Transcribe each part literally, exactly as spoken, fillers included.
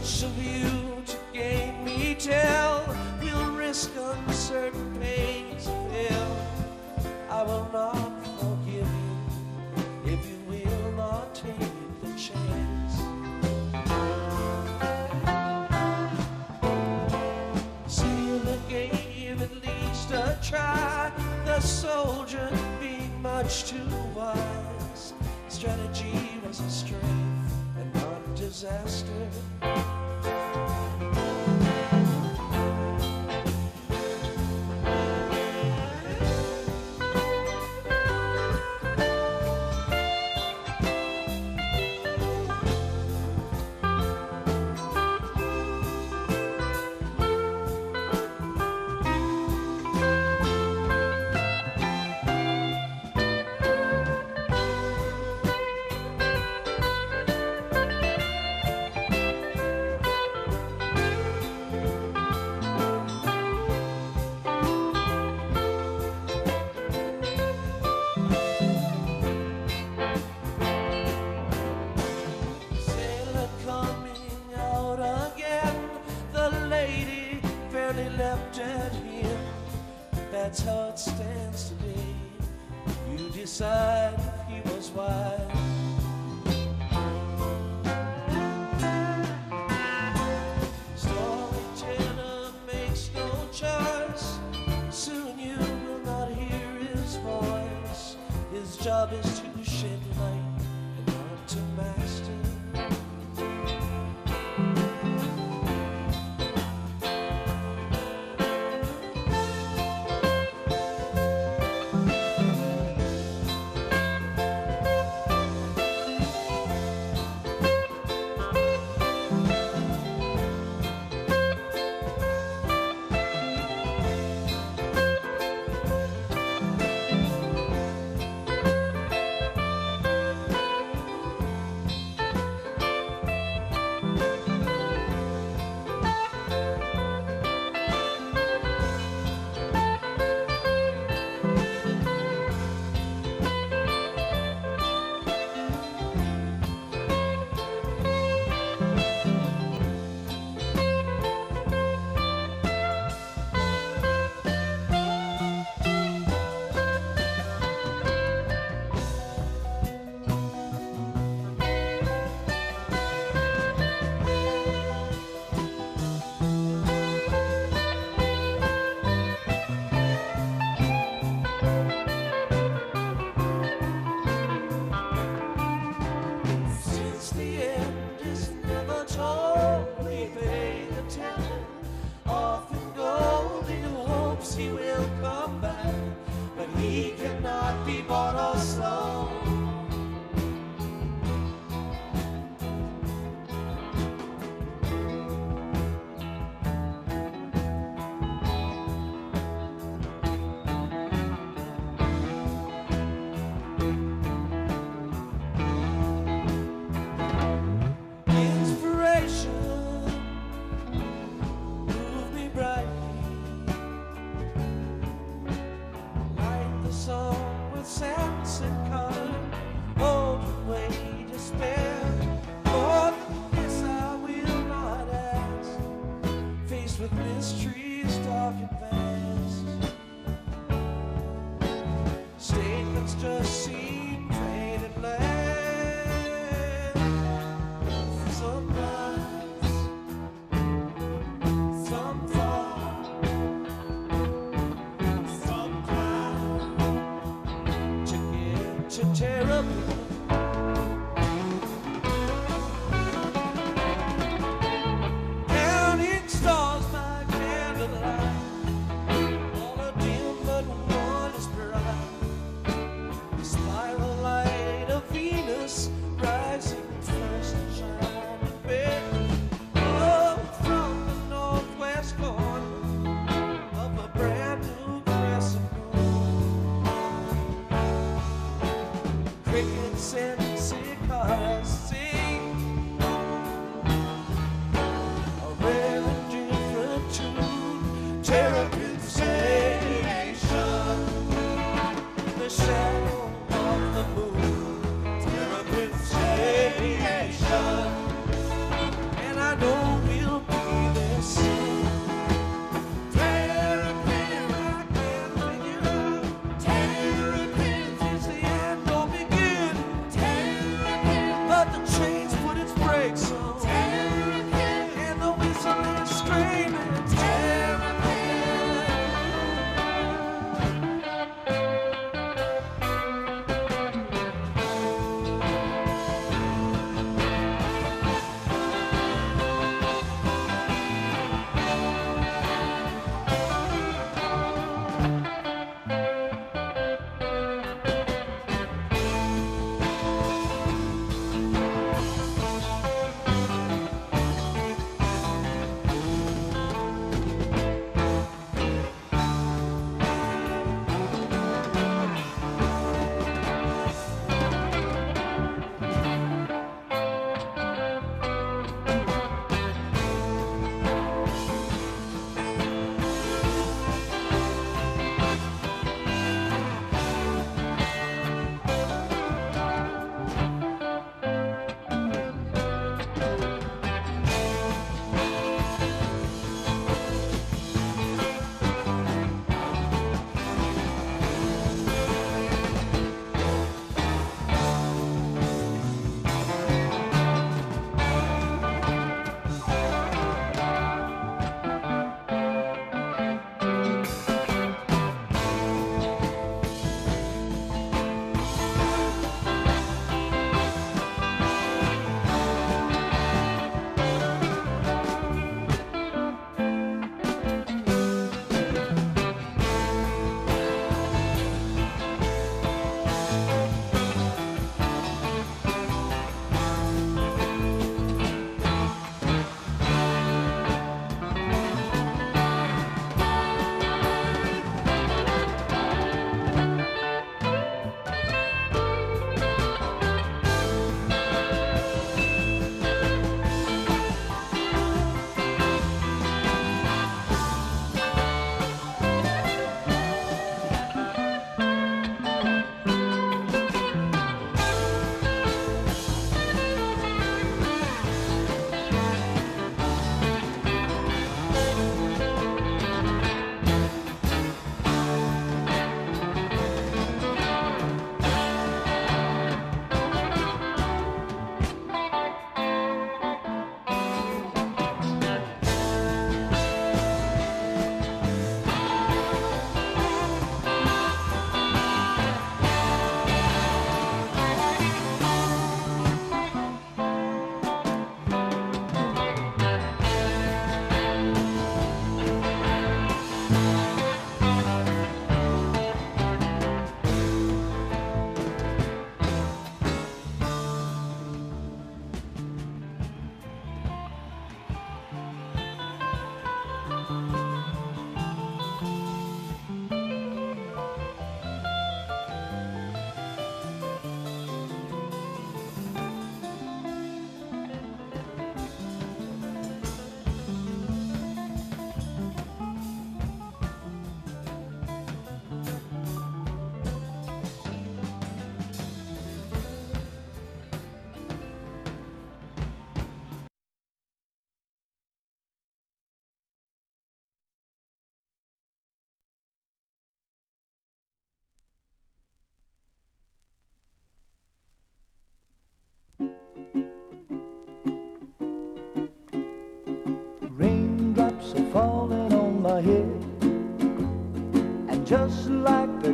much of you to gain me tell. We'll risk uncertain pains of hell. I will not forgive you if you will not take the chance. Sailor gave at least a try, the soldier being much too wise. Strategy was a strength and not disaster.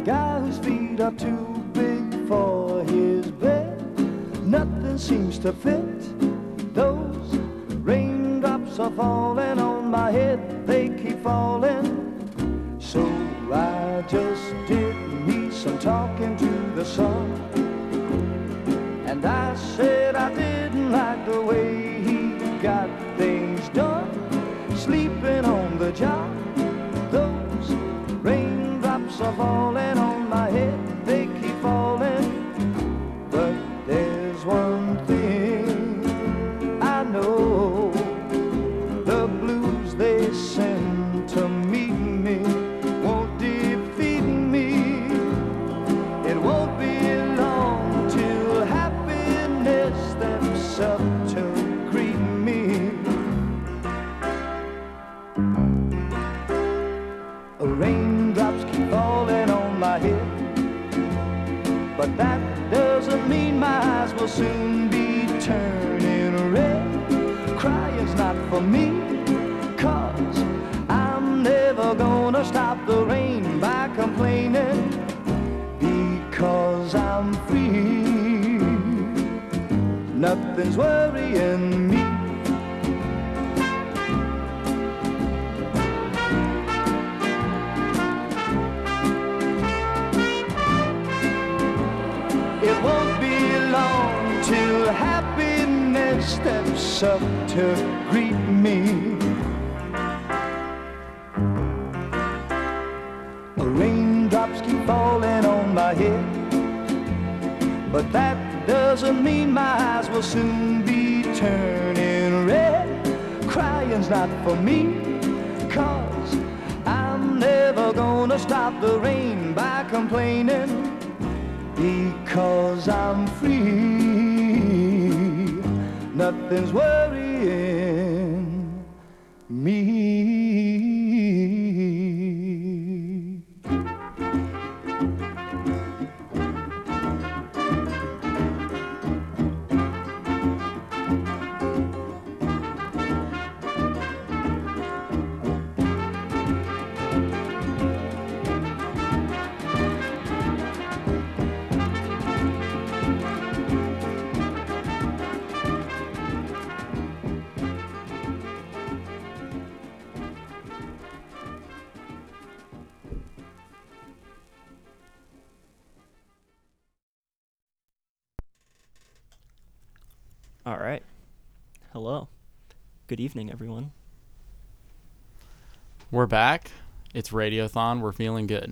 guy whose feet are too big for his bed. Nothing seems to fit. Those raindrops are falling on my head, they keep falling. So I just did me some talking to the sun, and I said I didn't like the way he got things done, sleeping on the job. Those raindrops are falling on my head, they keep falling. But there's one thing I know, the blues they send to meet me won't defeat me. It won't be long till happiness steps up to greet me. Raindrops keep falling on my head, but that doesn't mean my eyes will soon be turning red. Crying's not for me, 'cause I'm never gonna stop the rain by complaining, because I'm free. Nothing's worrying me. It won't be long till happiness steps up to greet me. Raindrops keep falling on my head, but that doesn't mean my eyes will soon be turning red. Crying's not for me, 'cause I'm never gonna stop the rain by complaining, because I'm free. Nothing's worrying me. All right. Hello. Good evening, everyone. We're back. It's Radiothon. We're feeling good.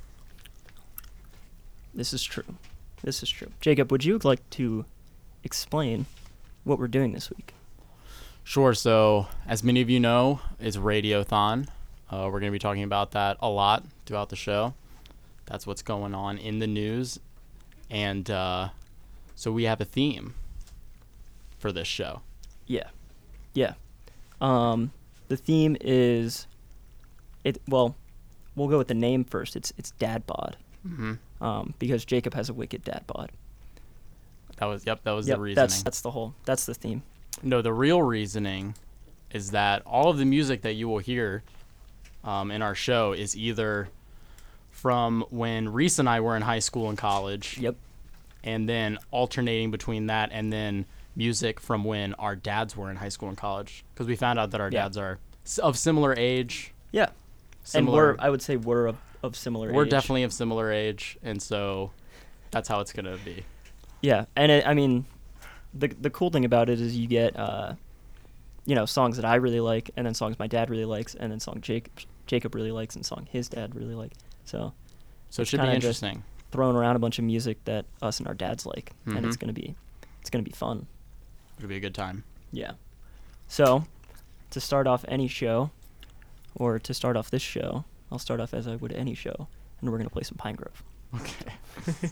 This is true. This is true. Jacob, would you like to explain what we're doing this week? Sure. So, as many of you know, it's Radiothon. Uh, we're going to be talking about that a lot throughout the show. That's what's going on in the news. And uh, so we have a theme for this show. Yeah. Yeah. Um, the theme is, it. well, we'll go with the name first. It's it's Dad Bod. Mm-hmm. Um, because Jacob has a wicked dad bod. That was, yep, that was yep, the reasoning. That's, that's the whole, that's the theme. No, the real reasoning is that all of the music that you will hear um, in our show is either from when Reese and I were in high school and college. Yep. And then alternating between that and then music from when our dads were in high school and college. Because we found out that our yeah. dads are s- of similar age. Yeah. Similar, and we're, I would say we're of, of similar we're age. We're definitely of similar age. And so that's how it's going to be. Yeah. And it, I mean, the the cool thing about it is you get, uh, you know, songs that I really like, and then songs my dad really likes, and then song Jacob, Jacob really likes, and song his dad really like. So, so it should be interesting. Throwing around a bunch of music that us and our dads like, mm-hmm. and it's going to be, it's going to be fun. It'll be a good time. Yeah. So, to start off any show, or to start off this show, I'll start off as I would any show, and we're going to play some Pine Grove. Okay.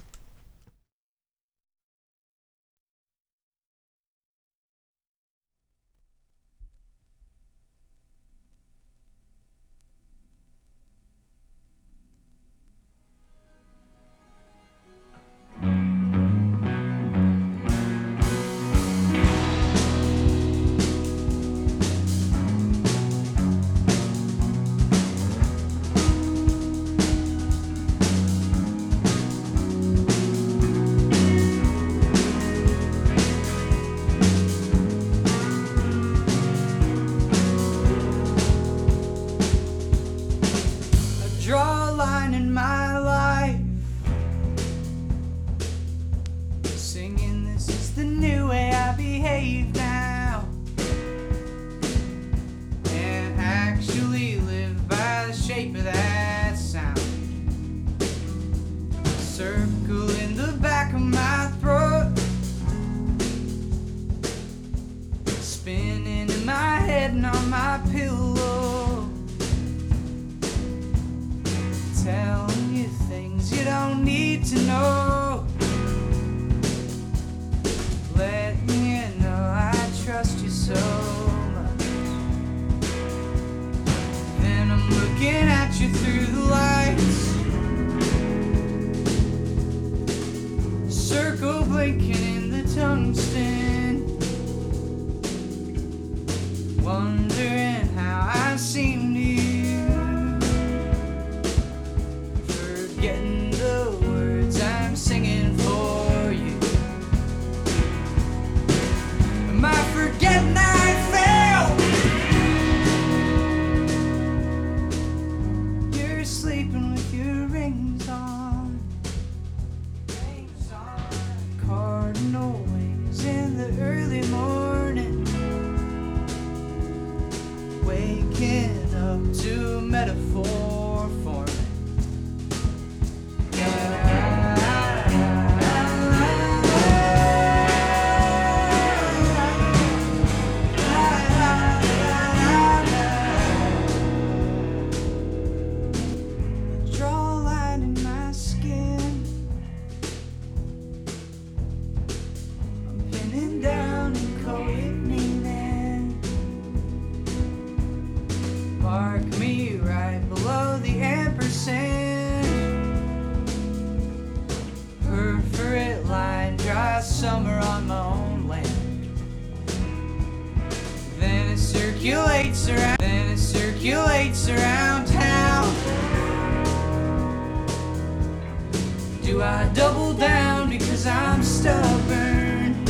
sitting on my pillow, telling you things you don't need to know, letting you know I trust you so much. Then I'm looking at you through the lights, circle blinking in the tungsten, wondering how I seem to you, forgetting the words I'm singing for you. Am I forgetting I failed? You're sleeping with your rings on, rings on, cardinal wings in the early morning, waking up to a metaphor for me. Draw a line in my skin, I'm pinning down and coordinating. Mark me right below the ampersand, perforate line, dry summer on my own land. Then it circulates around, then it circulates around town. Do I double down because I'm stubborn?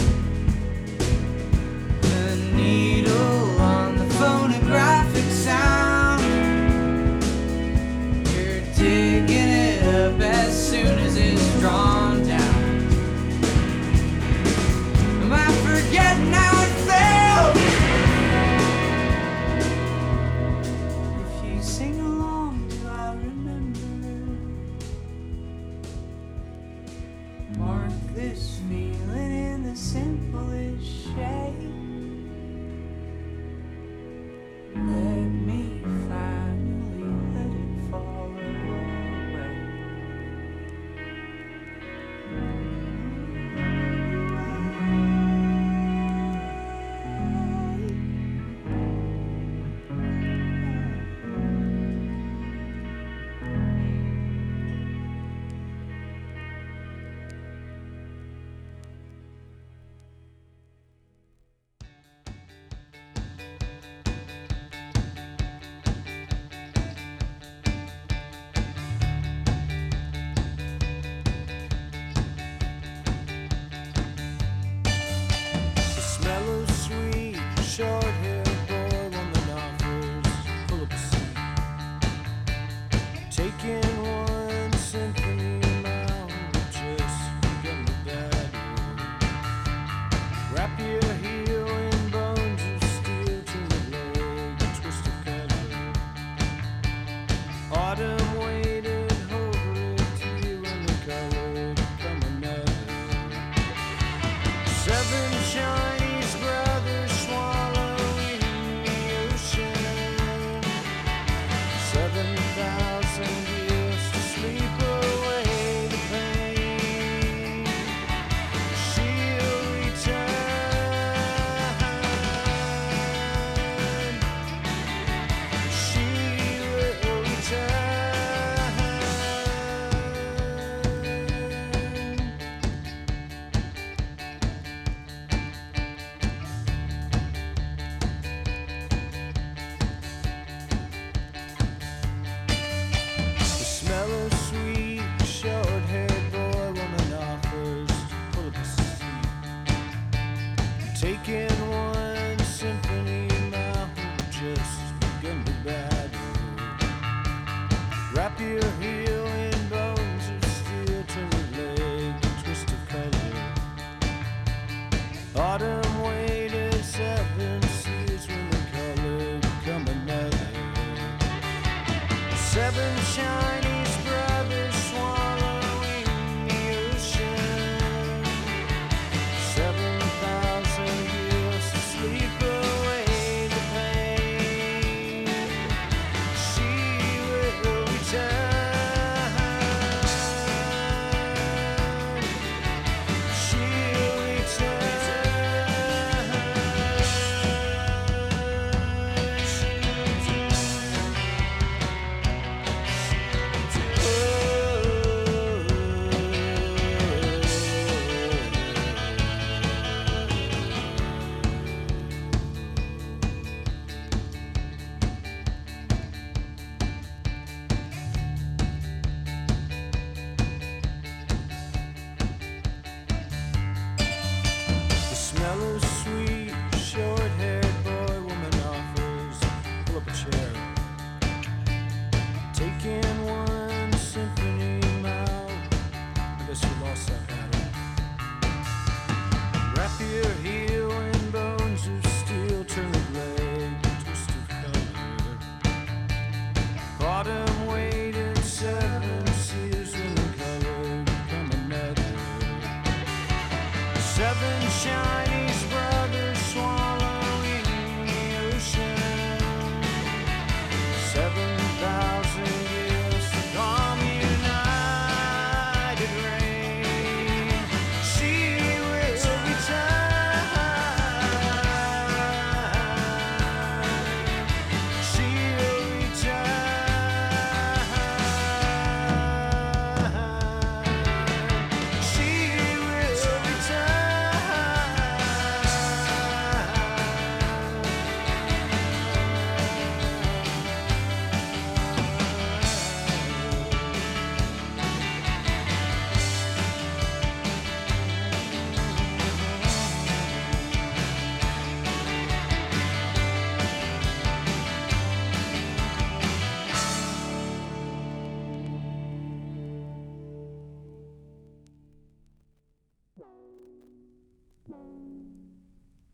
The needle on the phonographic sound, you're digging it up as soon as it's drawn down. Am I forgetting how it felt? If you sing along, do I remember? Mark this feeling in the simplest shape. Let me finally let it fall away. The smell of sweet short hair boy woman offers full of deceit, taking one symphony amount of just forgetting the bad one. Wrap your heel in bones of steel to the leg, a twist of color. Autumn waited, hopefully to you when the color come another. Seven Chinese brothers swallow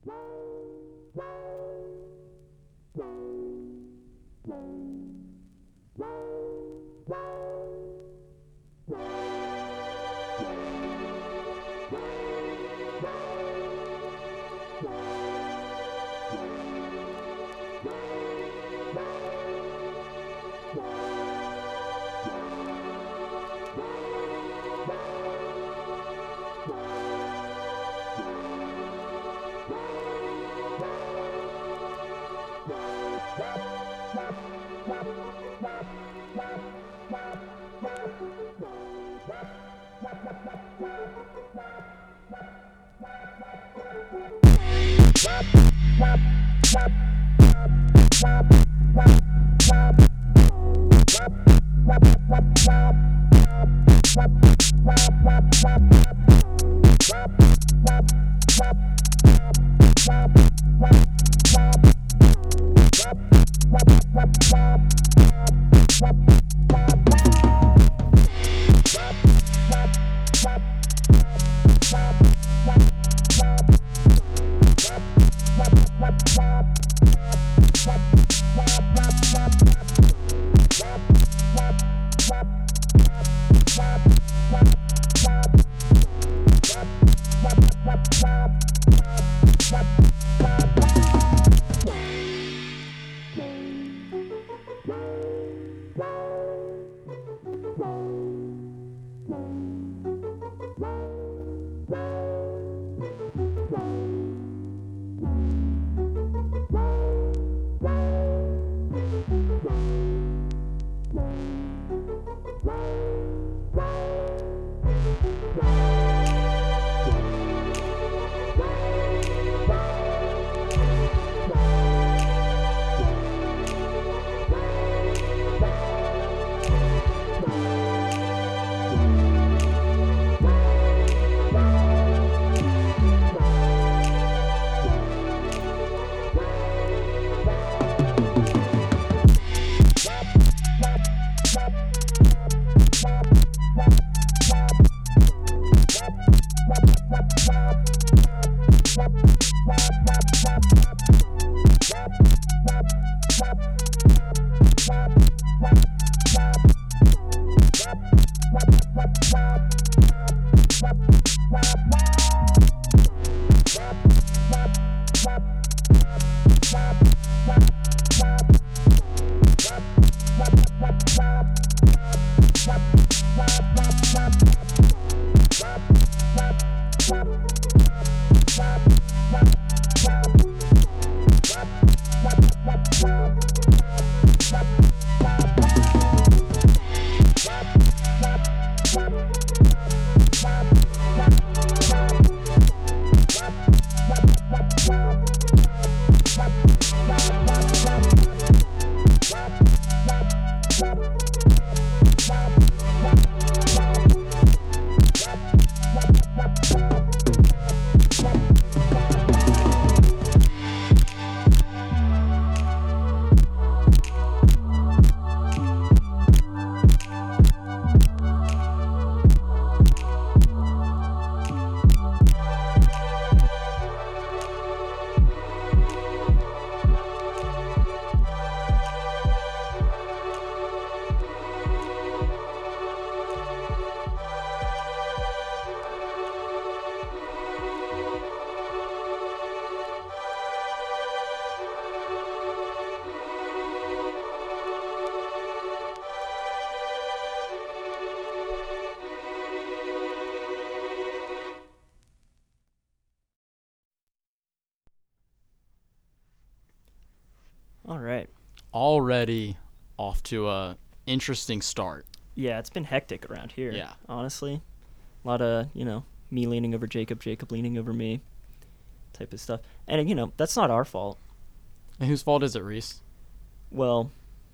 All right. Already off to a interesting start. Yeah, it's been hectic around here. Yeah. Honestly. A lot of, you know, me leaning over Jacob, Jacob leaning over me type of stuff. And, you know, that's not our fault. And whose fault is it, Reese? Well,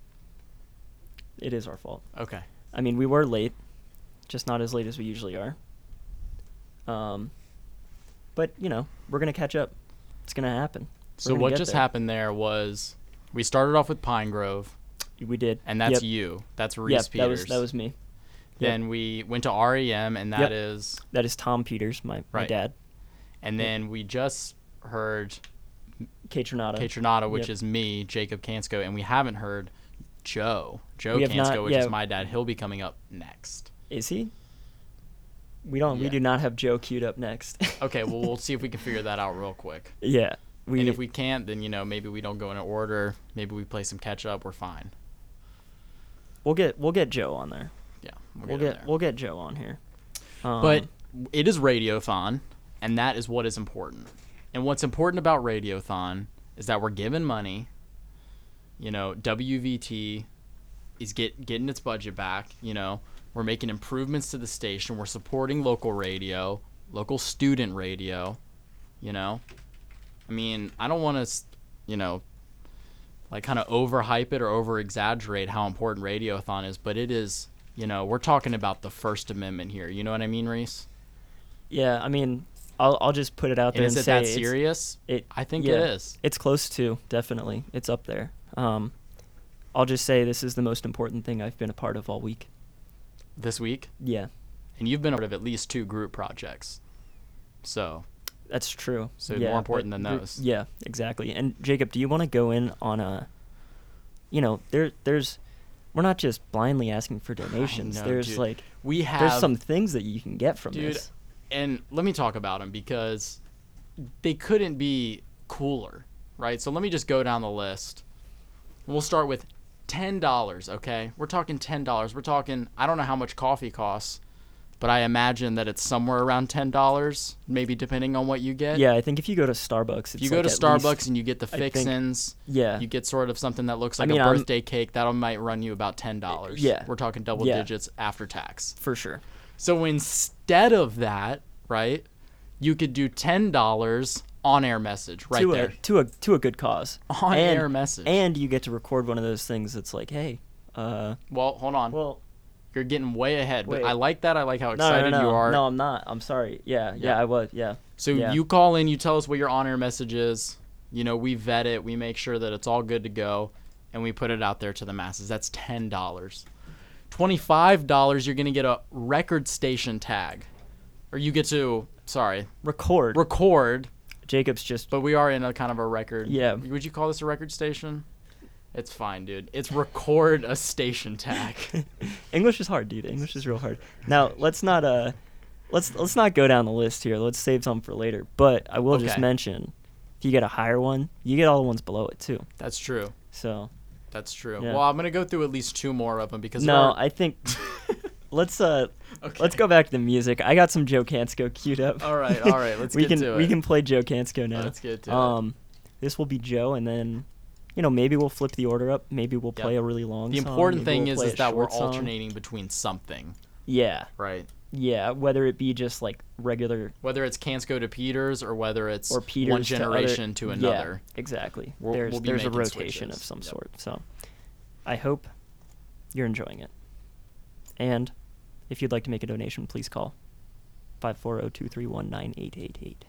it is our fault. Okay. I mean, we were late, just not as late as we usually are. Um, but, you know, we're going to catch up. It's going to happen. We're So gonna what get just there. happened there was we started off with Pine Grove, We did. and that's Yep. you. That's Reese Yep, Peters. that was that was me. Yep. Then we went to R E M, and that Yep. is, That is Tom Peters, my, my Right. dad. and then we just heard Kate Tronado. Kate Tronado, which Yep. is me, Jacob Kansko, and we haven't heard Joe. Joe We have Kansko, not- which yeah. is my dad. He'll be coming up next. Is he? We don't. We Yeah. do not have Joe queued up next. Okay, well, we'll see if we can figure that out real quick. Yeah. We, and if we can't, then, you know, maybe we don't go in order. Maybe we play some catch up. We're fine. we'll get we'll get Joe on there. Yeah, We'll get, him get there. we'll get Joe on here. Um, But it is Radiothon, and that is what is important. And what's important about Radiothon is that we're giving money. You know, W V T is get getting its budget back. You know, we're making improvements to the station. We're supporting local radio, local student radio. You know, I mean, I don't want to, you know, like kind of overhype it or over exaggerate how important Radiothon is, but it is. You know, we're talking about the First Amendment here. You know what I mean, Reese? yeah, I mean, I'll I'll just put it out And there is and it say that it's- serious? It, I think yeah, it is. It's close to, definitely. It's up there. Um, I'll just say this is the most important thing I've been a part of all week. This week, Yeah, and you've been a part of at least two group projects. So, that's true. So yeah, more important but than there- those. Yeah, exactly. And Jacob, do you want to go in on a, you know, there there's, we're not just blindly asking for donations. know, there's dude. like, we have there's some things that you can get from dude, this. and let me talk about them because they couldn't be cooler, right? So let me just go down the list. We'll start with ten dollars, okay? We're talking ten dollars. We're talking, I don't know how much coffee costs, but I imagine that it's somewhere around ten dollars, maybe depending on what you get. Yeah, I think if you go to Starbucks, it's If you go like to at Starbucks least- and you get the I think- fixins, yeah, you get sort of something that looks I like mean, a I'm- birthday cake. That might run you about ten dollars. Yeah. We're talking double Yeah. digits after tax. for sure. So instead of that, right, you could do ten dollars on-air message right to there. A, to a to a good cause. On-air And- message. And you get to record one of those things that's like, hey, uh, Well, hold on. well, You're getting way ahead. But Wait. I like that. I like how no, excited no, no, you are. no, I'm not. I'm sorry. Yeah, yeah, Yeah. I was. Yeah. So yeah. you call in, you tell us what your on-air message is. You know, we vet it. We make sure that it's all good to go. And we put it out there to the masses. That's ten dollars. twenty-five dollars, you're going to get a record station tag. Or you get to, sorry, record. record. Jacob's just But we are in a kind of a record. Yeah. Would you call this a record station? It's fine, dude. It's record a station tag. English is hard, dude. English is real hard. Now let's not uh, let's let's not go down the list here. Let's save some for later. But I will just Okay. mention, if you get a higher one, you get all the ones below it too. That's true. So That's true. Yeah. Well, I'm gonna go through at least two more of them because there no, are- I think let's uh Okay. let's go back to the music. I got some Joe Kansko queued up. All right, all right, let's we get can to we it. can play Joe Kansko now. Let's get to it. um, this will be Joe, and then. You know, maybe we'll flip the order up. Maybe we'll Yep. play a really long The song. important maybe thing we'll is, play is a that we're short song. alternating between something, Yeah, right? yeah. Whether it be just like regular Whether it's Kansko to Peters or whether it's or Peters one to other- generation to, another. Yeah, exactly. We'll- there's we'll be there's a making rotation switches. of some Yep. sort. So I hope you're enjoying it. And if you'd like to make a donation, please call five four zero, two three one, nine eight eight eight.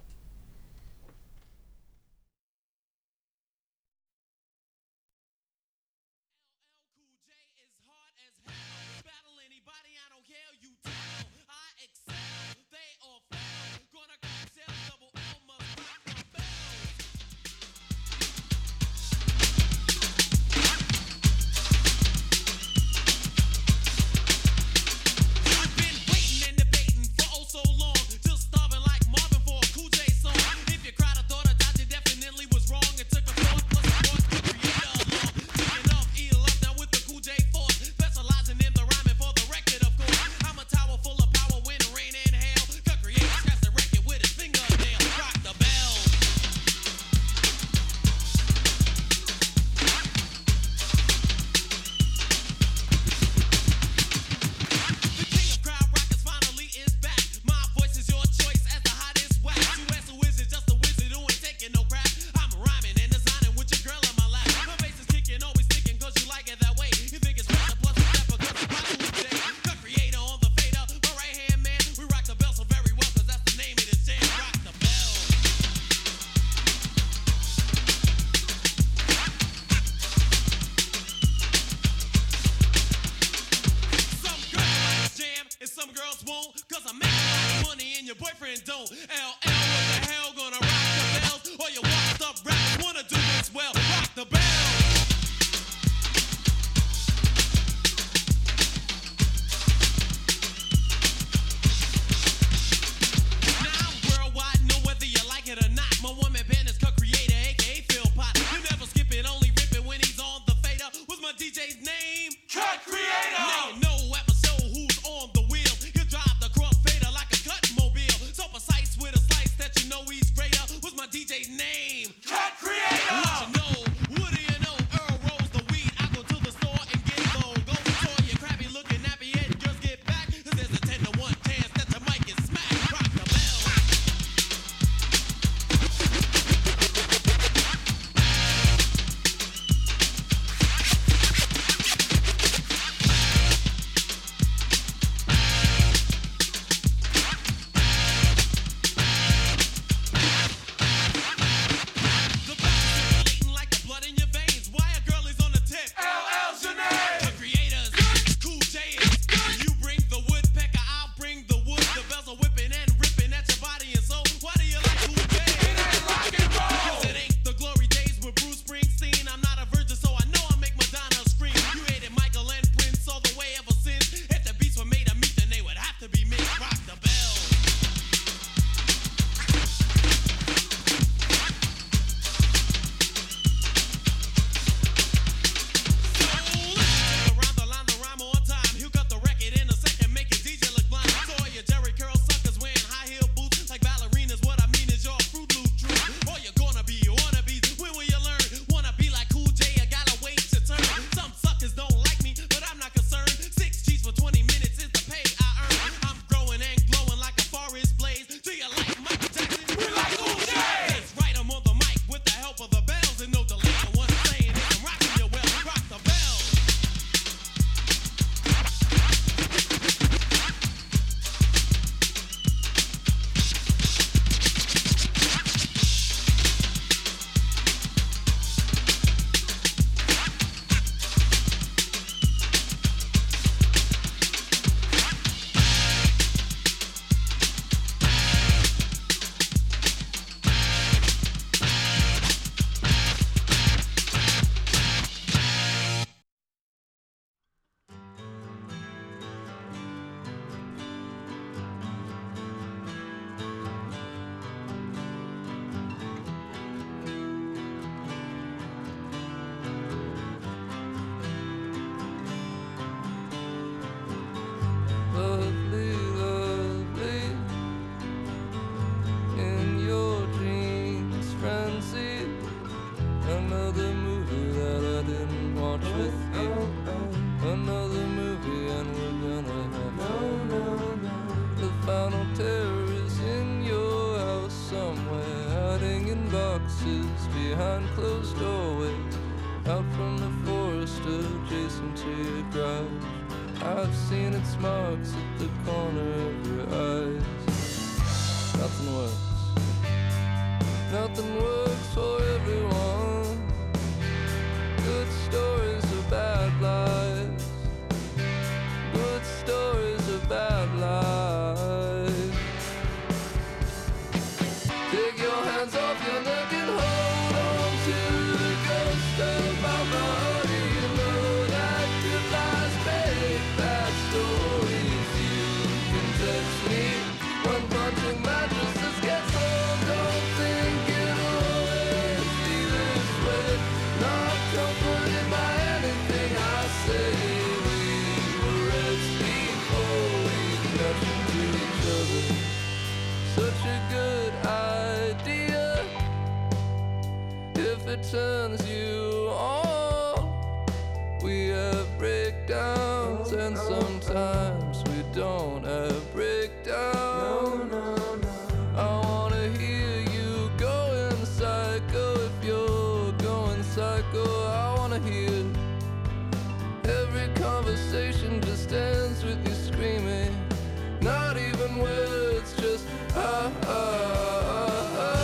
I've been waiting and debating for oh so long, just starving like Marvin for a Cool J song. If you cried, I thought I died, you definitely was wrong. It took a thought plus a thought to create a law. Taking off, eating love now with the Cool J force, specializing in the rhyming for the record, of course. I'm a tower full of power, wind, rain, and hail. Cut creator, scratch the record with his fingernail. Rock the bell. The king of crowd rockers finally is back. My voice is your choice as the hottest whack. You ask who is it, just a wizard who ain't taking no crap. I'm rhyming and designing with your girl in my lap. My bass is kicking, always sticking, cause you like it that way. You think it's special, plus a stepper, cause it's rock today. The creator on the fader, my right hand man. We rock the bell so very well, cause that's the name of this jam. Rock the bell. Some girls jam and some girls won't, cause I make a lot of money and your boyfriend don't. L L, what the hell, gonna rock the bells? Or closed doorways, out from the forest adjacent to your garage. I've seen its marks at the corner of your eyes. Nothing works. Nothing works for everyone. Good stories are bad lies. Good stories are bad lies. Take your hands off your neck and hold on to the ghost of my body. You know that good lies make bad stories. You can text me when punching mattresses gets old. Don't think it'll always be this way. Not comforted by anything I say. We were reds before we crashed into each other. Such a good idea if it turns you on. We have breakdowns and sometimes we don't have breakdowns. I wanna hear you going psycho. If you're going psycho, I wanna hear every conversation just ends with you screaming. Not even words, just ah ah ah ah.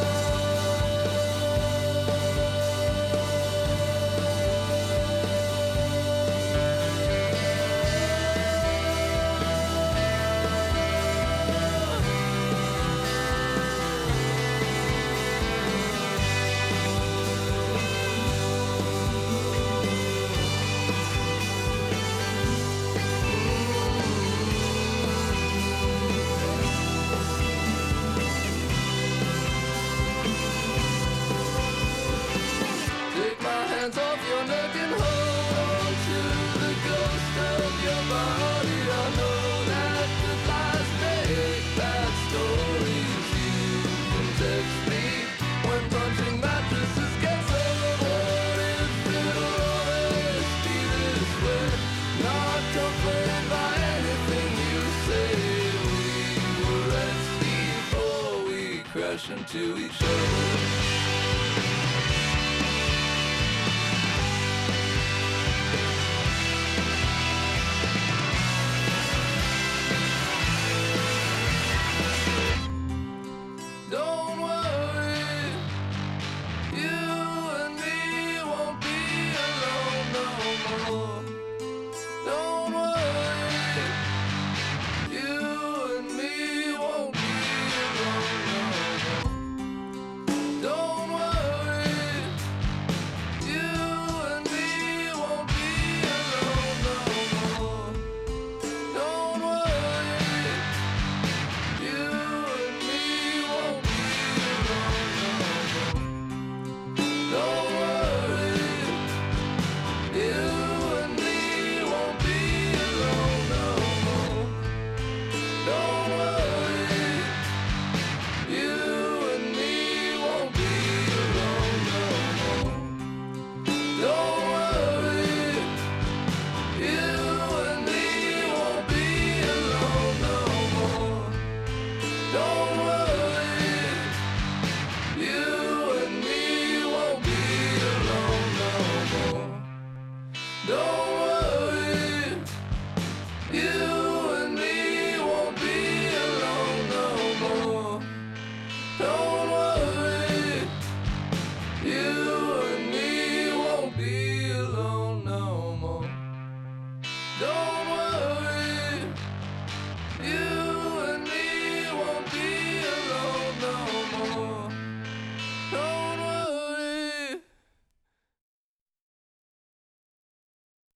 Take my hands off your neck and hold on to the ghost of your body. I know that the lies make bad stories. You can text me when punching mattresses gets old. What if it'll always be this way? Not comforted by anything you say. We were reds before we crash into each other. Don't worry, you and me won't be alone no more. Don't worry, you and me won't be alone no more. Don't worry, you and me won't be alone no more. Don't worry, you and me won't be alone no more. Don't worry, you and me won't be alone no more. Don't worry, you and me won't be alone no more. Don't worry, you and me won't be alone no more. Don't worry, you and me won't be alone no more. Don't worry, you and me won't be alone no more. Don't worry, you and me won't be alone no more. Don't worry, you and me won't be alone no more. Don't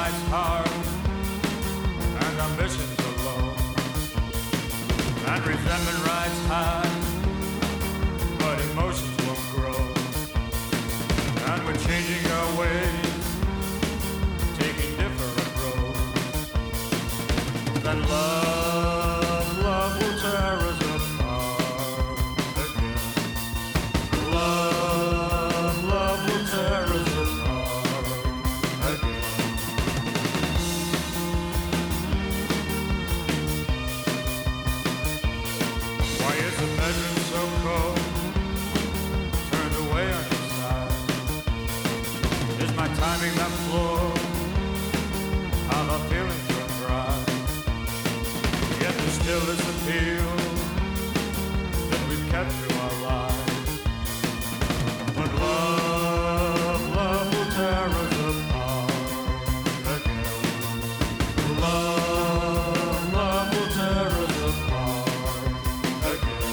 rides hard, and ambitions are low, and resentment rides high, but emotions won't grow. And we're changing our ways, taking different roads. Then love, love will tear us apart again. Love, love will tear us apart again. Why is the bedroom so cold? Turned away on your side. Is my timing that flawed? How the feelings run dry. Yet there still is appeal that we've kept through our lives. But love, love will tear us apart again. Love, love will tear us apart again.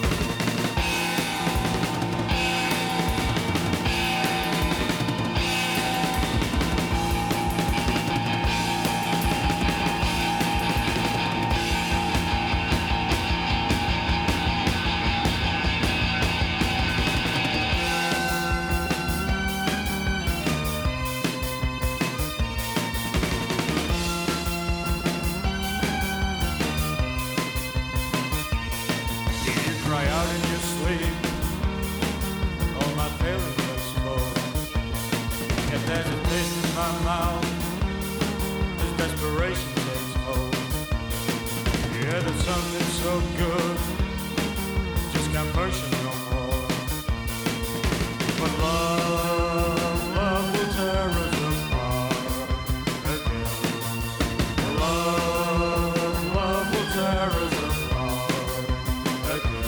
Did you cry out in your sleep? All my failures exposed. If there's a taste in my mouth, this desperation takes hold. Yeah, there's something so good, just can't push it no more. But love, love will tear us apart again. Love, love will tear us apart again.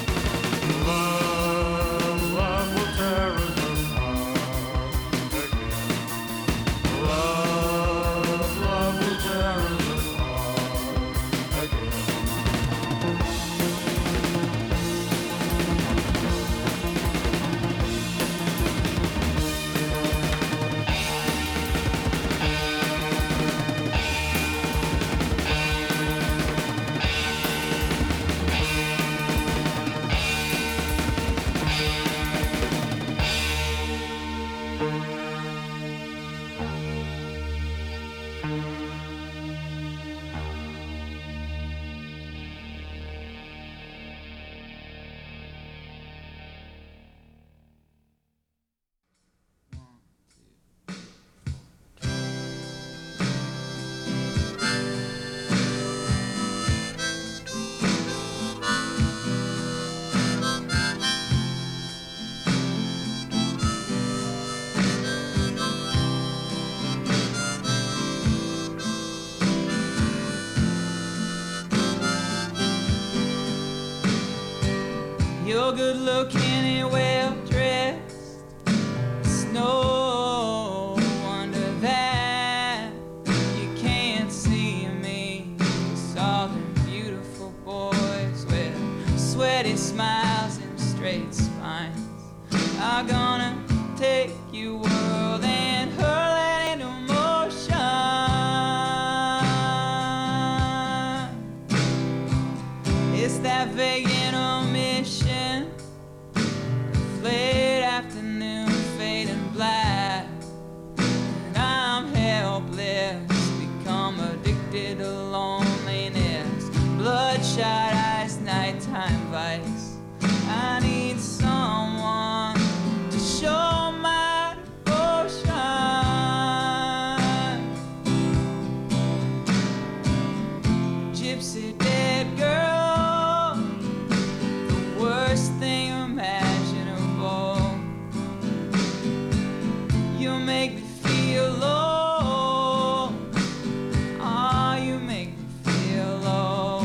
Love, love will tear us apart again. Love, love will tear us apart again. You're good looking and well dressed. It's no wonder that you can't see me. 'Cause all the beautiful boys with sweaty smiles and straight spines are gonna take your world and hurl it into motion. It's that vague intermission, late afternoon fading black, and I'm helpless, become addicted to loneliness, bloodshot eyes, nighttime vice. I need someone to show my devotion. Gypsy dead girl, the worst thing imaginable. You make me feel low. Ah, you make me feel low.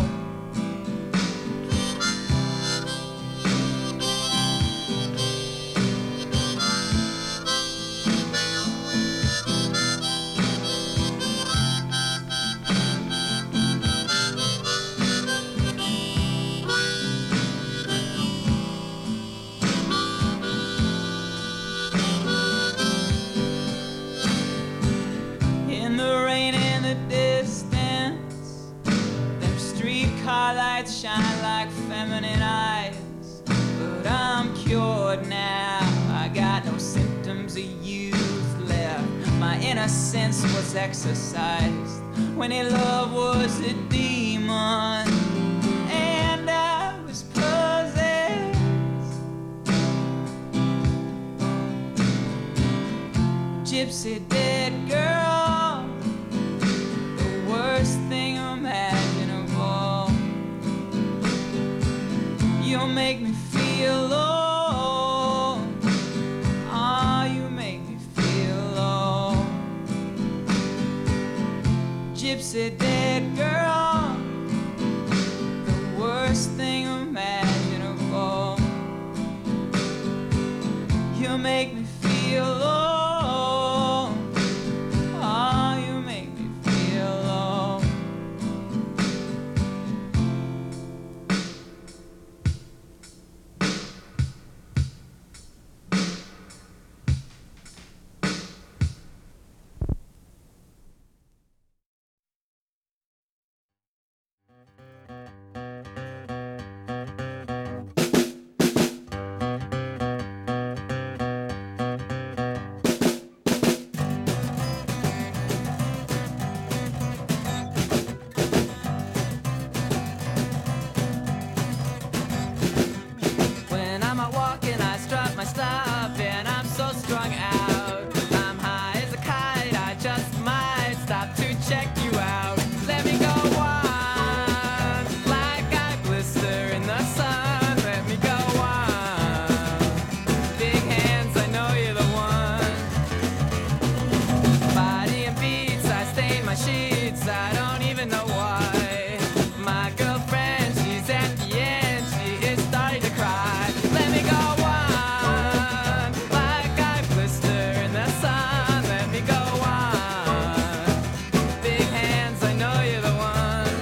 shine like feminine eyes. But I'm cured now. I got no symptoms of youth left. My innocence was exercised when in love was a demon, and I was possessed. Gypsy dead girl, the worst thing imaginable. You'll make me feel low. Ah, you make me feel low. Gypsy dead girl, the worst thing imaginable. You make me feel low. Ah, you make me feel low. When I'm out walking, I strut my stuff, and I'm so strung out. I'm high as a kite, I just might stop to check you out. Let me go on, like I blister in the sun. Let me go on. Big hands, I know you're the one. Body and beats, I stain my sheets, I don't even know why. My girlfriend, she's at the end, she is starting to cry. Let me go on, like I blister in the sun. Let me go on. Big hands, I know you're the one.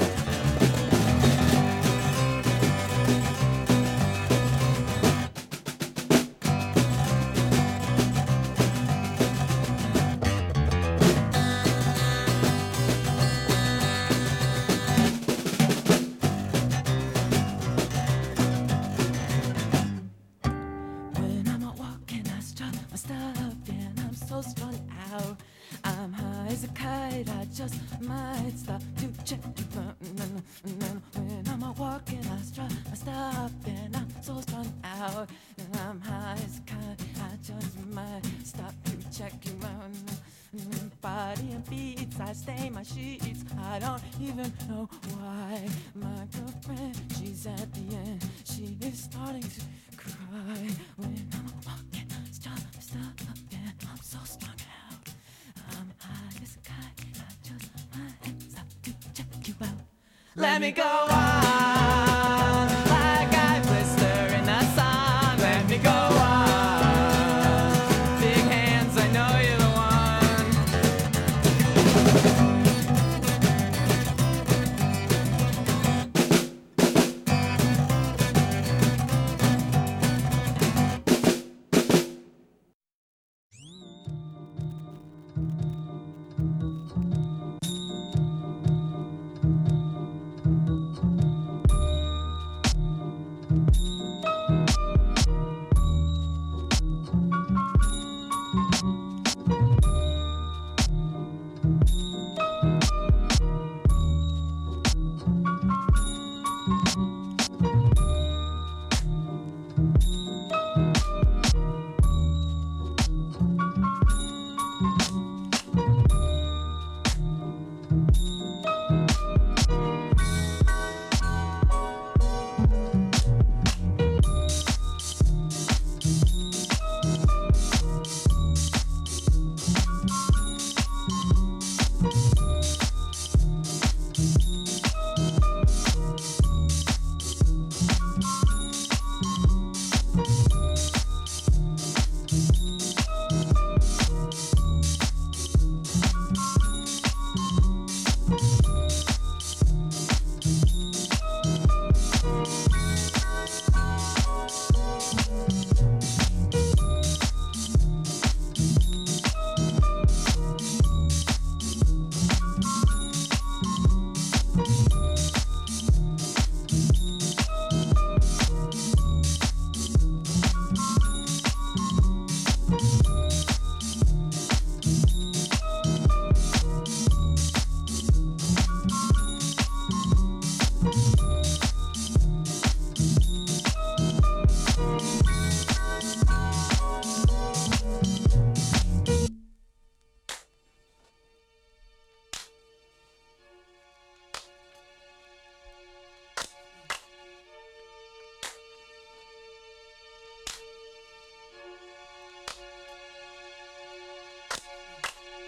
When I'm out walking, I strut my stuff, and I'm so strung out. I'm high as a kite, I just might stop to check you out. When I'm out walking, I strut my stuff, and I'm so strung out. And I'm high as a kite, I just might stop to check you out. Body and beats, I stain my sheets, I don't even know why. My girlfriend, she's at the end, she is starting to cry. When I'm walking, stop, stop, and I'm so strung out. I'm high as a kite, I just might stop to check you out. Let me go on, like I blister in the sun. Let me go on. Big hands, I know you're the one.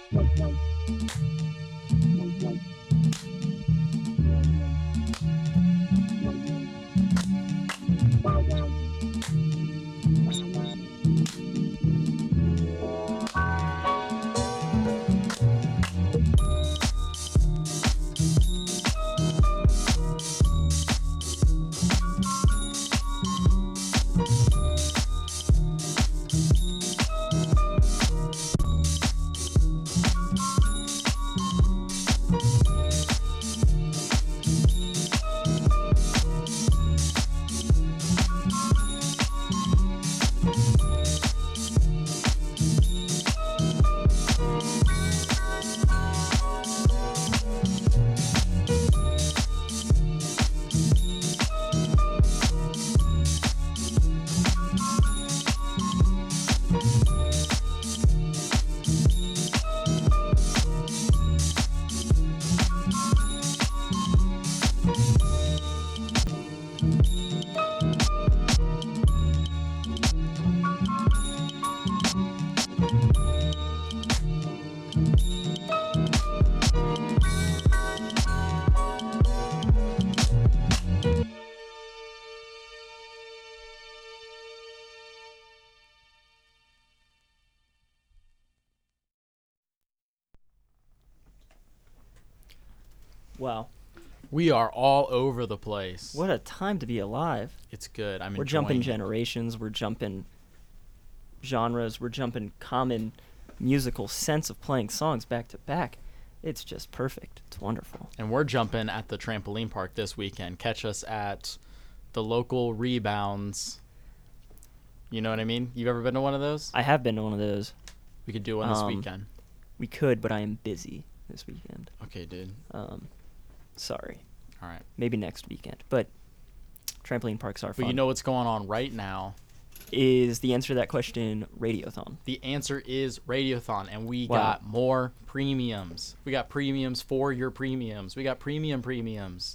Wow. We are all over the place. What a time to be alive. It's good. I'm We're enjoying jumping it. generations. We're jumping genres. We're jumping common musical sense of playing songs back to back. It's just perfect. It's wonderful. And we're jumping at the trampoline park this weekend. Catch us at the local Rebounds. You know what I mean? You've ever been to one of those? I have been to one of those. We could do one this Um, weekend. We could, but I am busy this weekend. Okay, dude. Um, sorry. All right. Maybe next weekend. But trampoline parks are But fun. you know what's going on right now? Is the answer to that question Radiothon? The answer is Radiothon, and we Wow. got more premiums. We got premiums for your premiums. We got premium premiums.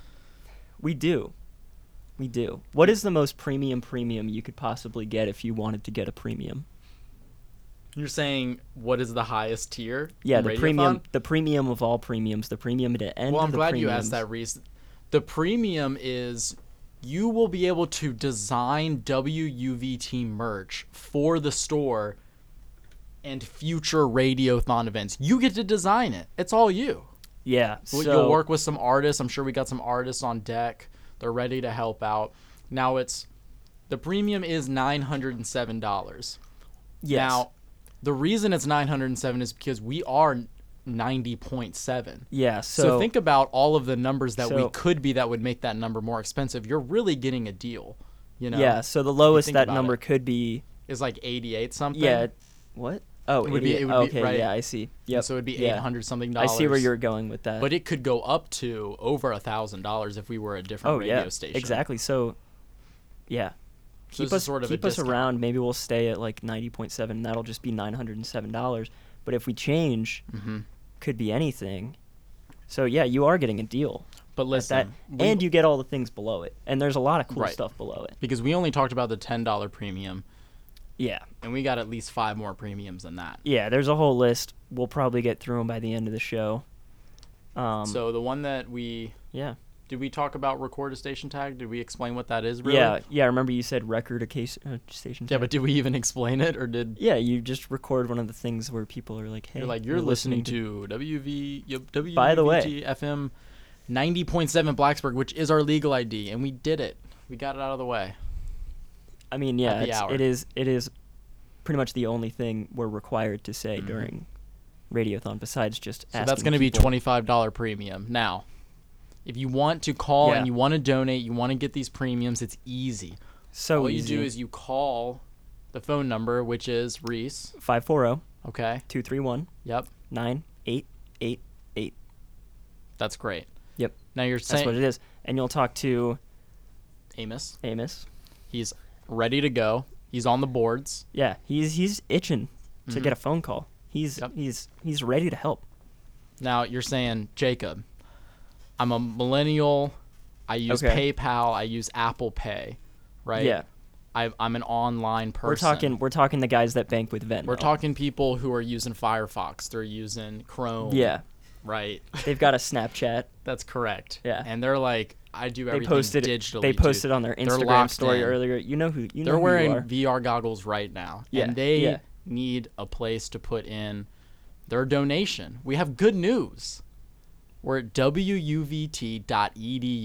We do. We do. What is the most premium premium you could possibly get if you wanted to get a premium? You're saying what is the highest tier? Yeah, in the Radiothon? premium, the premium of all premiums, the premium to end. Well, I'm the glad premiums. you asked that, Reese. The premium is you will be able to design W U V T merch for the store and future Radiothon events. You get to design it. It's all you. Yeah. Well, So You'll work with some artists. I'm sure we got some artists on deck. They're ready to help out. Now it's the premium is nine hundred seven dollars. yes. Now, the reason it's nine hundred seven is because we are ninety point seven. yeah. So, So, think about all of the numbers that we so- could be that would make that number more expensive. You're really getting a deal. You know, yeah. So the lowest think that about number it. could be. is like eighty-eight something. Yeah. What? Oh, It would be- idiot. it would be- okay. right. Yeah, I see. And Yep. So it'd be yeah. eight hundred something I dollars. see where you're going with that. But it could go up to over a thousand dollars if we were a different oh radio yeah. station. Exactly. So. Yeah. So Keep this is us sort of a keep us discount. around. Maybe we'll stay at like ninety point seven. That'll just be nine hundred and seven dollars. But if we change, Mm-hmm. could be anything. So yeah, you are getting a deal. But at listen, that, we- and you get all the things below it, and there's a lot of cool Right. stuff below it. because we only talked about the ten dollar premium, Yeah, and we got at least five more premiums than that. yeah. There's a whole list. We'll probably get through them by the end of the show. Um, So the one that we yeah, did we talk about record a station tag? Did we explain what that is? Really? yeah, yeah. Remember you said record a case uh, station. Yeah, tag? but did we even explain it, or did yeah, you just record one of the things where people are like, "Hey, you're like you're listening, to W V y- W V T By the way- F M ninety point seven Blacksburg, which is our legal I D, and we did it. We got it out of the way. I mean, yeah, at the it's, hour. it is. It is pretty much the only thing we're required to say Mhm. during Radiothon, besides just So asking that's going to be people- twenty-five dollar premium. Now, if you want to call Yeah. and you want to donate, you want to get these premiums, it's easy. So All easy. you do is you call the phone number, which is Reese. five four zero Okay. two three one Yep. nine eight eight eight. That's great. Yep. Now you're That's saying what it is. And you'll talk to Amos. Amos. He's ready to go. He's on the boards. Yeah, he's he's itching to Mhm. get a phone call. He's Yep. he's he's ready to help. Now you're saying, Jacob, I'm a millennial. I use Okay. PayPal. I use Apple Pay, right? Yeah. I, I'm an online person. We're talking. We're talking the guys that bank with Venmo. We're talking people who are using Firefox. They're using Chrome. Yeah, Right. they've got a Snapchat. That's correct. Yeah. And they're like, I do They everything posted. digitally. They dude. posted on their They're Instagram locked story in. earlier. You know who? You know They're who wearing you are. V R goggles right now. Yeah, And they yeah. need a place to put in their donation. We have good news. We're at W U V T dot E D U.